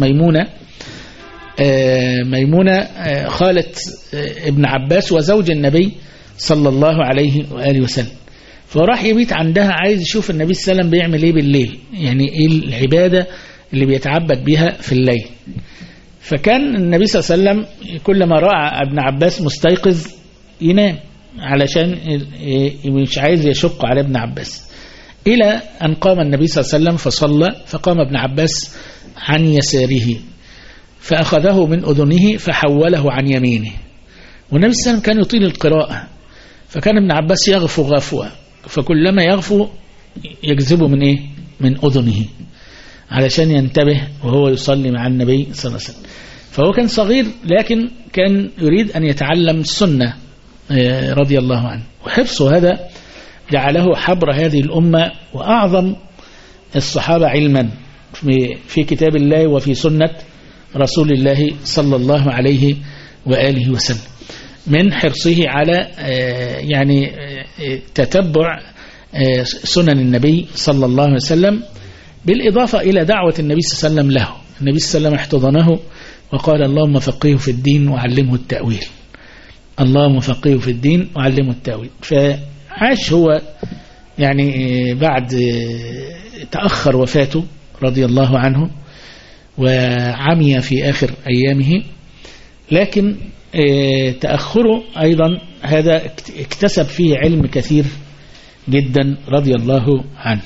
ميمونة خالة ابن عباس وزوج النبي صلى الله عليه وآله وسلم فراح يبيت عندها عايز يشوف النبي صلى الله عليه وسلم بيعمل ايه بالليل يعني ايه العبادة اللي بيتعبد بها في الليل. فكان النبي صلى الله عليه وسلم كلما رأى ابن عباس مستيقظ ينام علشان مش عايز يشق على ابن عباس إلى أن قام النبي صلى الله عليه وسلم فصلى فقام ابن عباس عن يساره فأخذه من أذنه فحوله عن يمينه والنبي صلى الله عليه وسلم كان يطيل القراءة فكان ابن عباس يغفو غفوة فكلما يغفو يجذبه من إيه؟ من أذنه علشان ينتبه وهو يصلي مع النبي صلى الله عليه وسلم. فهو كان صغير لكن كان يريد أن يتعلم السنة رضي الله عنه وحرصه هذا جعله حبر هذه الأمة وأعظم الصحابة علما في كتاب الله وفي سنة رسول الله صلى الله عليه وآله وسلم من حرصه على يعني تتبع سنن النبي صلى الله عليه وسلم بالإضافة إلى دعوة النبي صلى الله عليه وسلم له. النبي صلى الله عليه وسلم احتضنه وقال اللهم فقهه في الدين وعلمه التأويل اللهم فقهه في الدين وعلمه التأويل. فعاش هو يعني بعد تأخر وفاته رضي الله عنه وعمي في آخر أيامه لكن تأخره أيضا هذا اكتسب فيه علم كثير جدا رضي الله عنه.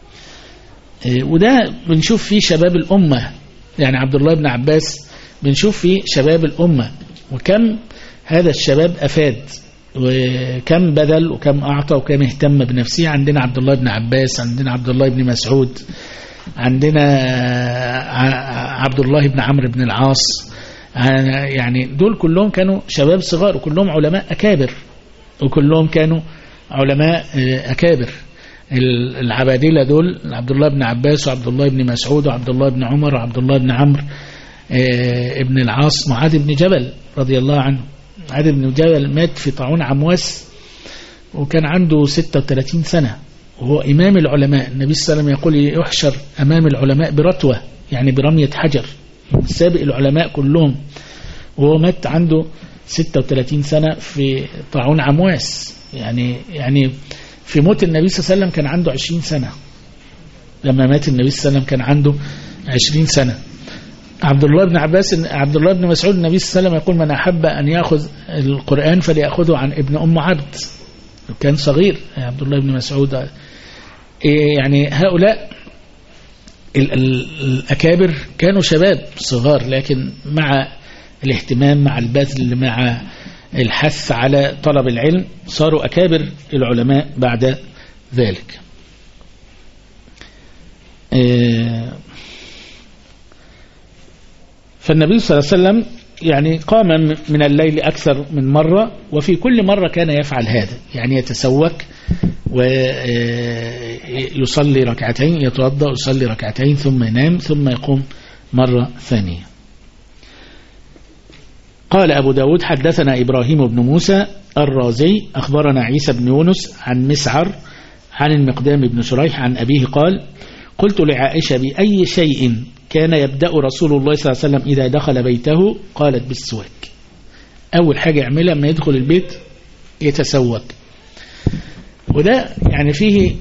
وده بنشوف فيه شباب الأمة يعني عبد الله بن عباس بنشوف فيه شباب الأمة وكم هذا الشباب أفاد وكم بذل وكم أعطى وكم اهتم بنفسه. عندنا عبد الله بن عباس عندنا عبد الله بن مسعود عندنا عبد الله بن عمرو بن العاص يعني دول كلهم كانوا شباب صغار وكلهم علماء أكابر وكلهم كانوا علماء أكابر. العبادلة دول عبد الله بن عباس وعبد الله بن مسعود وعبد الله بن عمر وعبد الله بن عمرو ابن العاص. معاذ بن جبل رضي الله عنه معاذ بن جبل مات في طاعون عمواس وكان عنده 36 سنة وهو إمام العلماء. النبي صلى الله عليه وسلم يقول يحشر أمام العلماء برتوة يعني برمية حجر سابق العلماء كلهم وهو مات عنده 36 سنة في طاعون عمواس. يعني في موت النبي صلى الله عليه وسلم كان عنده 20 سنة لما مات النبي صلى الله عليه وسلم كان عنده 20 سنة. عبد الله بن مسعود النبي صلى الله عليه وسلم يقول من أحب أن يأخذ القرآن فليأخذه عن ابن أم عبد كان صغير عبد الله بن مسعود. يعني هؤلاء الأكابر كانوا شباب صغار لكن مع الاهتمام مع البذل مع الحث على طلب العلم صاروا أكابر العلماء بعد ذلك. فالنبي صلى الله عليه وسلم يعني قام من الليل أكثر من مرة، وفي كل مرة كان يفعل هذا، يعني يتسوك ويصلي ركعتين، يتوضأ ويصلي ركعتين ثم ينام ثم يقوم مرة ثانية. قال أبو داود حدثنا إبراهيم بن موسى الرازي أخبرنا عيسى بن يونس عن مسعر عن المقدام بن شريح عن أبيه قال قلت لعائشة بأي شيء كان يبدأ رسول الله صلى الله عليه وسلم إذا دخل بيته؟ قالت بالسواك. أول حاجة يعملها لما يدخل البيت يتسوك، وده يعني فيه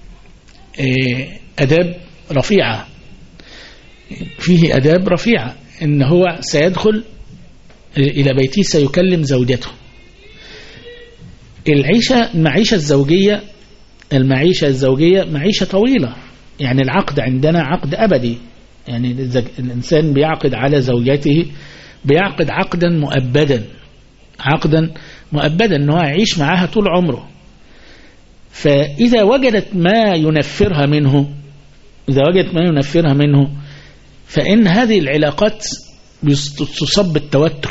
أداب رفيعة، فيه أداب رفيعة، إن هو سيدخل إلى بيته سيكلم زوجته. المعيشة الزوجية معيشة طويلة، يعني العقد عندنا عقد أبدي، يعني الإنسان بيعقد على زوجته بيعقد عقدا مؤبدا أنه يعيش معها طول عمره. فإذا وجدت ما ينفرها منه فإن هذه العلاقات تصب بالتوتر،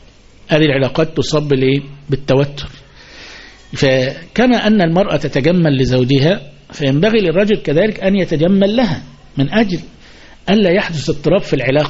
بالتوتر. فكما أن المرأة تتجمل لزوجها فينبغي للرجل كذلك أن يتجمل لها، من أجل ألا يحدث اضطراب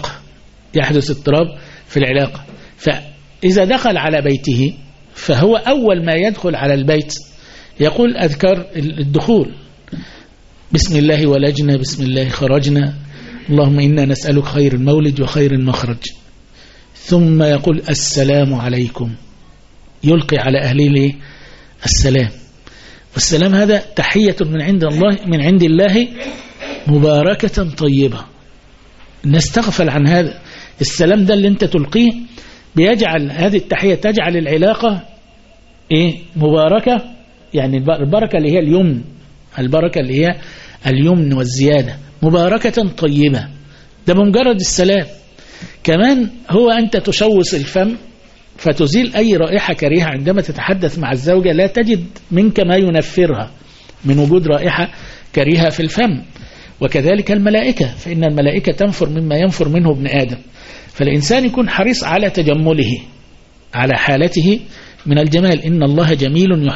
في العلاقة. فإذا دخل على بيته فهو أول ما يدخل على البيت يقول أذكار الدخول: بسم الله ولجنا، بسم الله خرجنا، اللهم إنا نسألك خير المولد وخير المخرج. ثم يقول السلام عليكم، يلقي على أهله السلام. والسلام هذا تحية من عند الله مباركة طيبة. الناس تغفل عن هذا. السلام ده اللي انت تلقيه بيجعل هذه التحية تجعل العلاقة مباركة، يعني البركة اللي هي اليمن والزيادة، مباركة طيبة. ده بمجرد السلام. كمان هو أنت تشوص الفم فتزيل أي رائحة كريهة عندما تتحدث مع الزوجة، لا تجد منك ما ينفرها من وجود رائحة كريهة في الفم. وكذلك الملائكة، فإن الملائكة تنفر مما ينفر منه ابن آدم. فالإنسان يكون حريص على تجمله، على حالته من الجمال. إن الله جميل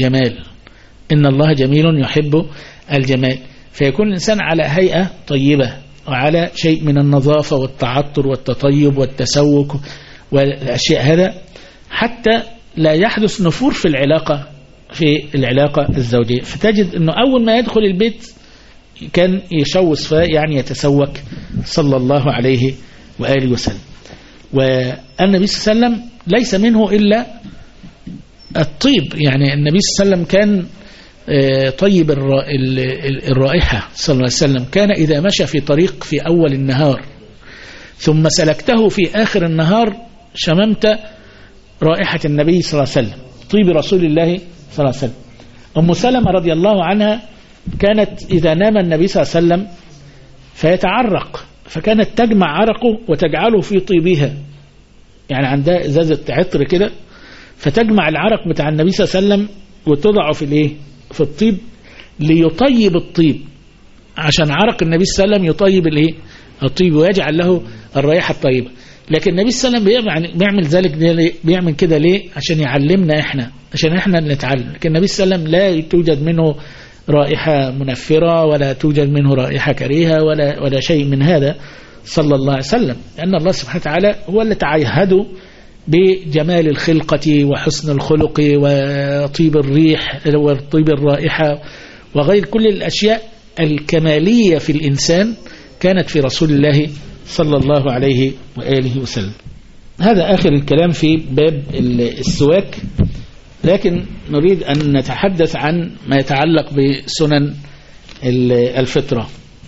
يحب الجمال. فيكون الإنسان على هيئة طيبة وعلى شيء من النظافة والتعطر والتطيب والتسوق والأشياء هذا، حتى لا يحدث نفور في العلاقة الزوجية. فتجد أنه أول ما يدخل البيت كان يشوص يعني يتسوك صلى الله عليه وآله وسلم. والنبي صلى الله عليه وسلم ليس منه إلا الطيب، يعني النبي صلى الله عليه وسلم كان طيب الرائحة صلى الله عليه وسلم. كان إذا مشى في طريق في أول النهار ثم سلكته في آخر النهار شممت رائحة النبي صلى الله عليه وسلم، طيب رسول الله صلى الله عليه وسلم. أم سلمة رضي الله عنها كانت إذا نام النبي صلى الله عليه وسلم فيتعرق، فكانت تجمع عرقه وتجعله في طيبها، يعني عندها إزازة عطر كده فتجمع العرق بتاع النبي صلى الله عليه وسلم وتضعه في الطيب ليطيب الطيب، عشان عرق النبي صلى الله عليه وسلم يطيب الطيب ويجعل له الرائحة الطيبة. لكن النبي صلى الله عليه وسلم بيعمل ذلك بيعمل كده ليه؟ عشان يعلمنا عشان احنا نتعلم. لكن النبي صلى الله عليه وسلم لا توجد منه رائحة منفرة ولا توجد منه رائحة كريهة ولا شيء من هذا صلى الله عليه وسلم، لأن الله سبحانه وتعالى هو اللي تعهده بجمال الخلقة وحسن الخلق وطيب الريح وطيب الرائحة وغير كل الأشياء الكمالية في الإنسان كانت في رسول الله صلى الله عليه وآله وسلم. هذا آخر الكلام في باب السواك، لكن نريد أن نتحدث عن ما يتعلق بسنن الفطرة.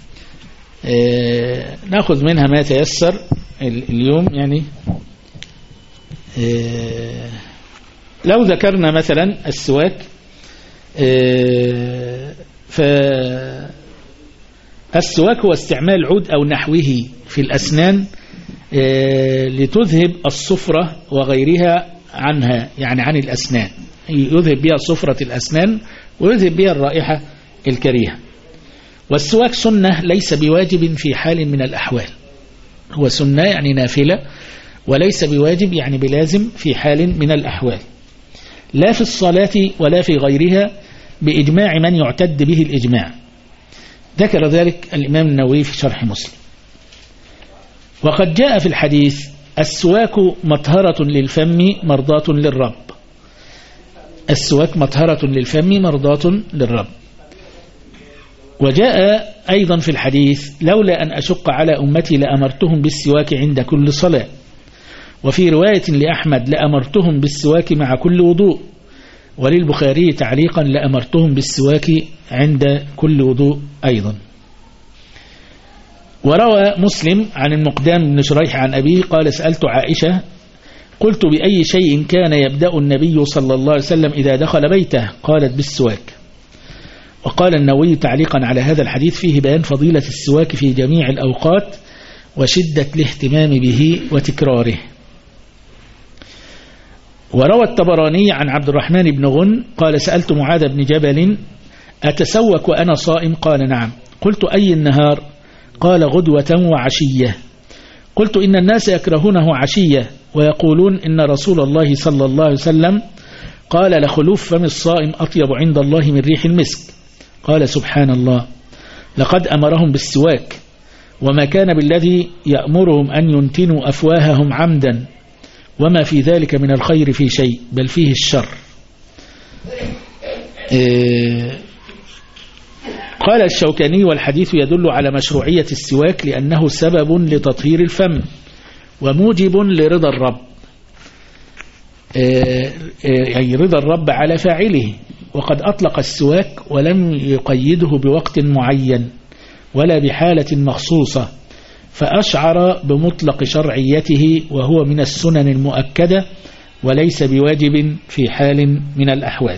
نأخذ منها ما يتيسر اليوم. يعني لو ذكرنا مثلا السواك، فالسواك هو استعمال عود أو نحوه في الأسنان لتذهب الصفرة وغيرها عنها، يعني عن الأسنان، يذهب بها صفرة الأسنان ويذهب بها الرائحة الكريهة. والسواك سنة ليس بواجب في حال من الأحوال، هو سنة يعني نافلة، وليس بواجب يعني بلازم في حال من الأحوال، لا في الصلاة ولا في غيرها بإجماع من يعتد به الإجماع. ذكر ذلك الإمام النووي في شرح مسلم. وقد جاء في الحديث: السواك مطهرة للفم مرضاة للرب. السواك مطهرة للفم مرضاة للرب. وجاء أيضا في الحديث: لولا أن أشق على أمتي لأمرتهم بالسواك عند كل صلاة. وفي رواية لأحمد: لأمرتهم بالسواك مع كل وضوء. وللبخاري تعليقا: لأمرتهم بالسواك عند كل وضوء أيضا. وروى مسلم عن المقدام بن شريح عن أبيه قال: سألت عائشة قلت: بأي شيء كان يبدأ النبي صلى الله عليه وسلم إذا دخل بيته؟ قالت: بالسواك. وقال النووي تعليقا على هذا الحديث: فيه بيان فضيلة السواك في جميع الأوقات وشدة الاهتمام به وتكراره. وروى الطبراني عن عبد الرحمن بن غن قال: سألت معاذ بن جبل: أتسوك وأنا صائم؟ قال: نعم. قلت: أي النهار؟ قال: غدوة وعشية. قلت: إن الناس يكرهونه عشية ويقولون إن رسول الله صلى الله عليه وسلم قال: لخلوف فم الصائم أطيب عند الله من ريح المسك. قال: سبحان الله، لقد أمرهم بالسواك، وما كان بالذي يأمرهم أن ينتنوا أفواههم عمدا، وما في ذلك من الخير في شيء، بل فيه الشر. قال الشوكاني: والحديث يدل على مشروعية السواك لأنه سبب لتطهير الفم وموجب لرضا الرب، أي رضا الرب على فاعله. وقد أطلق السواك ولم يقيده بوقت معين ولا بحالة مخصوصة، فأشعر بمطلق شرعيته، وهو من السنن المؤكدة وليس بواجب في حال من الأحوال.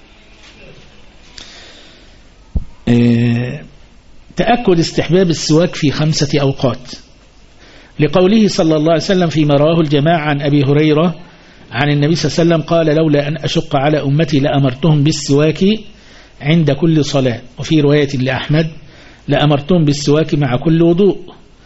تأكد استحباب السواك في 5 أوقات، لقوله صلى الله عليه وسلم فيما رواه الجماعة عن أبي هريرة عن النبي صلى الله عليه وسلم قال: لولا أن أشق على أمتي لأمرتهم بالسواك عند كل صلاة. وفي رواية لأحمد: لأمرتهم بالسواك مع كل وضوء.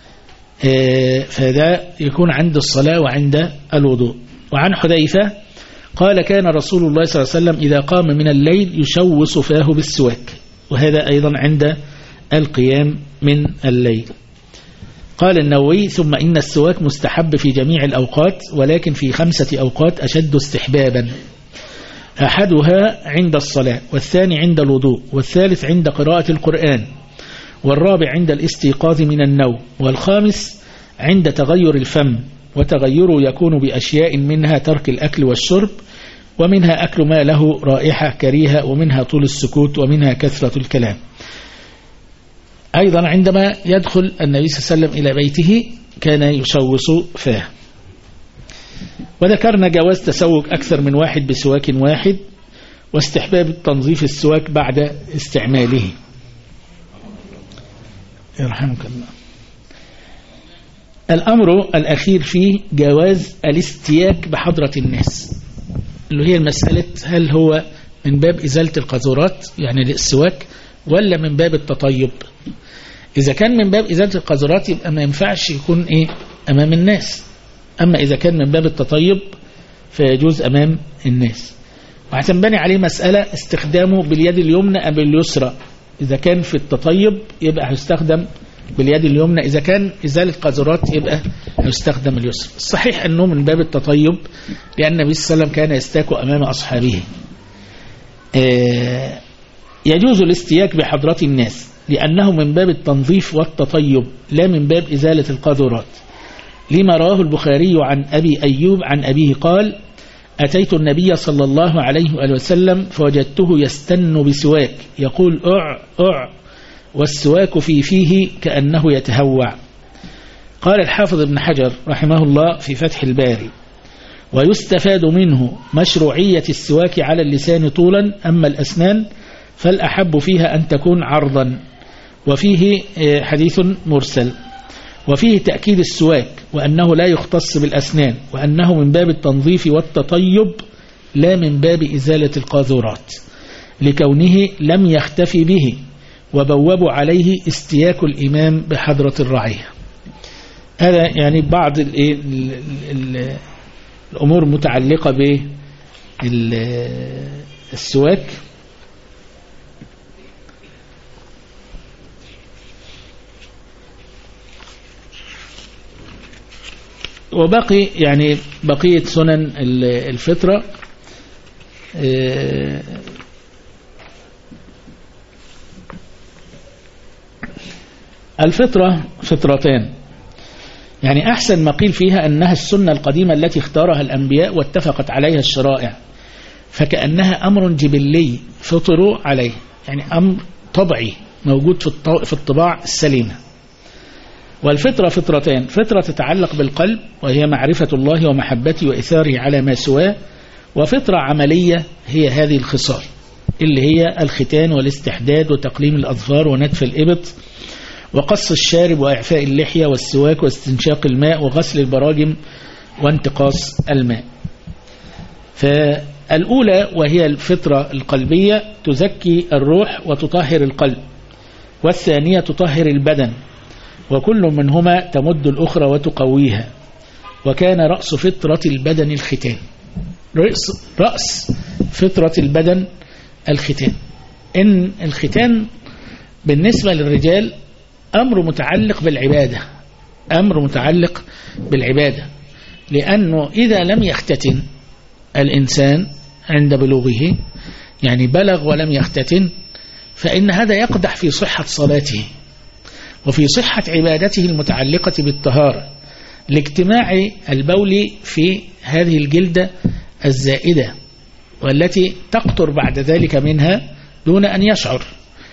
فهذا يكون عند الصلاة وعند الوضوء. وعن حذيفة قال: كان رسول الله صلى الله عليه وسلم إذا قام من الليل يشوص فاه بالسواك، وهذا أيضا عند القيام من الليل. قال النووي: ثم إن السواك مستحب في جميع الأوقات، ولكن في 5 أوقات أشد استحبابا: أحدها عند الصلاة، والثاني عند الوضوء، والثالث عند قراءة القرآن، والرابع عند الاستيقاظ من النوم، والخامس عند تغير الفم، وتغيره يكون بأشياء منها ترك الأكل والشرب، ومنها أكل ما له رائحة كريهة، ومنها طول السكوت، ومنها كثرة الكلام. أيضا عندما يدخل النبي صلى الله عليه وسلم إلى بيته كان يشوص فاه. وذكرنا جواز تسوك أكثر من واحد بسواك واحد، واستحباب تنظيف السواك بعد استعماله. يرحمك الله. الأمر الأخير فيه جواز الاستياك بحضرة الناس، اللي هي المسألة هل هو من باب إزالة القذورات يعني للسواك، ولا من باب التطيب. إذا كان من باب إزالة القذورات يبقى ما ينفعش يكون أمام الناس، أما إذا كان من باب التطيب فيجوز أمام الناس. وهتنبني عليه مسألة استخدامه باليد اليمنى أم باليسرى. إذا كان في التطيب يبقى هيستخدم باليد اليمنى، إذا كان إزالة قذورات يبقى هيستخدم اليسرى. الصحيح أنه من باب التطيب، لأن النبي صلى الله عليه وسلم كان يستاك أمام أصحابه. يجوز الاستياك بحضرة الناس لأنه من باب التنظيف والتطيب، لا من باب إزالة القذورات، لما رواه البخاري عن أبي أيوب عن أبيه قال: أتيت النبي صلى الله عليه وآله وسلم فوجدته يستن بسواك يقول: أع أع، والسواك في فيه كأنه يتهوع. قال الحافظ ابن حجر رحمه الله في فتح الباري: ويستفاد منه مشروعية السواك على اللسان طولا، أما الأسنان فالأحب فيها أن تكون عرضا. وفيه حديث مرسل. وفيه تأكيد السواك وأنه لا يختص بالأسنان، وأنه من باب التنظيف والتطيب لا من باب إزالة القاذورات، لكونه لم يختفي به، وبوبوا عليه استياك الإمام بحضرة الرعية. هذا يعني بعض الأمور متعلقة بالسواك. وبقي يعني بقية سنن الفطرة. الفطرة فطرتان، يعني أحسن ما قيل فيها أنها السنة القديمة التي اختارها الأنبياء واتفقت عليها الشرائع، فكأنها أمر جبلي فطروا عليه، يعني أمر طبعي موجود في الطباع السليمة. والفطرة فطرتان، فطرة تتعلق بالقلب وهي معرفة الله ومحبته وإثاره على ما سواه، وفطرة عملية هي هذه الخصال اللي هي الختان والاستحداد وتقليم الأظفار ونتف الإبط وقص الشارب وإعفاء اللحية والسواك واستنشاق الماء وغسل البراجم وانتقاص الماء. فالأولى وهي الفطرة القلبية تزكي الروح وتطهر القلب، والثانية تطهر البدن، وكل منهما تمد الأخرى وتقويها. وكان رأس فطرة البدن الختان، رأس فطرة البدن الختان. إن الختان بالنسبة للرجال أمر متعلق بالعبادة، أمر متعلق بالعبادة، لأنه إذا لم يختتن الإنسان عند بلوغه، يعني بلغ ولم يختتن، فإن هذا يقدح في صحة صلاته وفي صحة عبادته المتعلقة بالطهارة، لاجتماع البول في هذه الجلدة الزائدة والتي تقطر بعد ذلك منها دون أن يشعر.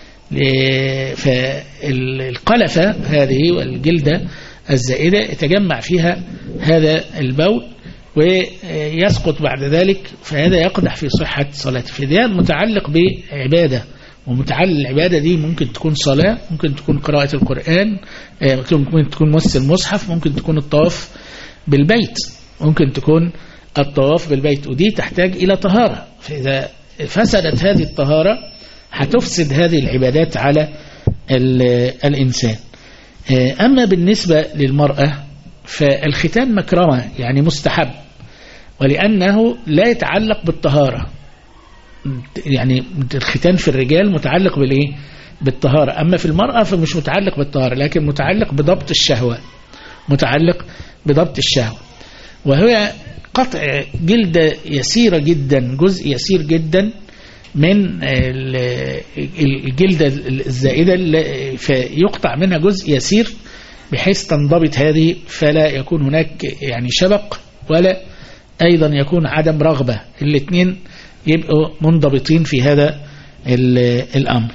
فالقلفة هذه والجلدة الزائدة يتجمع فيها هذا البول ويسقط بعد ذلك، فهذا يقدح في صحة صلاته. فده متعلق بعبادة، ومتعلق العبادة دي ممكن تكون صلاة، ممكن تكون قراءة القرآن، ممكن تكون مس المصحف، ممكن تكون الطواف بالبيت، ممكن تكون الطواف بالبيت، ودي تحتاج إلى طهارة. فإذا فسدت هذه الطهارة هتفسد هذه العبادات على الإنسان. أما بالنسبة للمرأة فالختان مكرمة، يعني مستحب، ولأنه لا يتعلق بالطهارة. يعني الختان في الرجال متعلق بالإيه؟ بالطهارة، أما في المرأة فمش متعلق بالطهارة، لكن متعلق بضبط الشهوة، متعلق بضبط الشهوة، وهي قطع جلدة يسيرة جدا، جزء يسير جدا من الجلدة الزائدة، فيقطع منها جزء يسير بحيث تنضبط هذه، فلا يكون هناك يعني شبق ولا أيضا يكون عدم رغبة، الاثنين يبقوا منضبطين في هذا الأمر.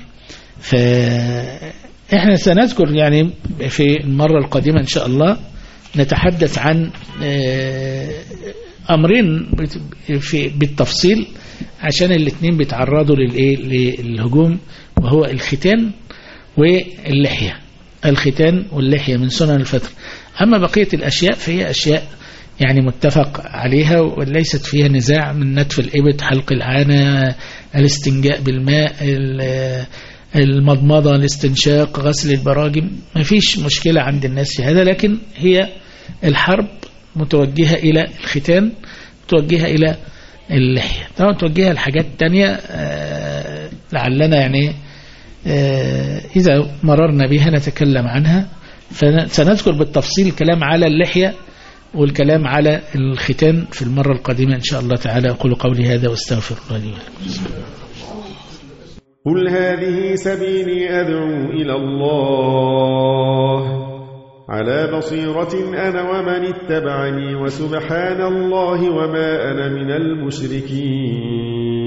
فإحنا سنذكر يعني في المرة القادمة إن شاء الله نتحدث عن أمرين بالتفصيل، عشان الاثنين بيتعرضوا للهجوم، وهو الختان واللحية. الختان واللحية من سنن الفطر. أما بقية الأشياء فهي أشياء يعني متفق عليها وليست فيها نزاع، من نتف الإبط، حلق العانة، الاستنجاء بالماء، المضمضة، الاستنشاق، غسل البراجم، ما فيش مشكلة عند الناس في هذا. لكن هي الحرب متوجهة إلى الختان، متوجهة إلى اللحية، طبعا توجهها الحاجات التانية لعلنا يعني إذا مررنا بها نتكلم عنها. فسنذكر بالتفصيل الكلام على اللحية والكلام على الختان في المرة القادمة إن شاء الله تعالى. أقول قولي هذا واستغفر الله لي ولكم.
قل هذه سبيلي أدعو إلى الله على بصيرة أنا ومن اتبعني، وسبحان الله وما أنا من المشركين.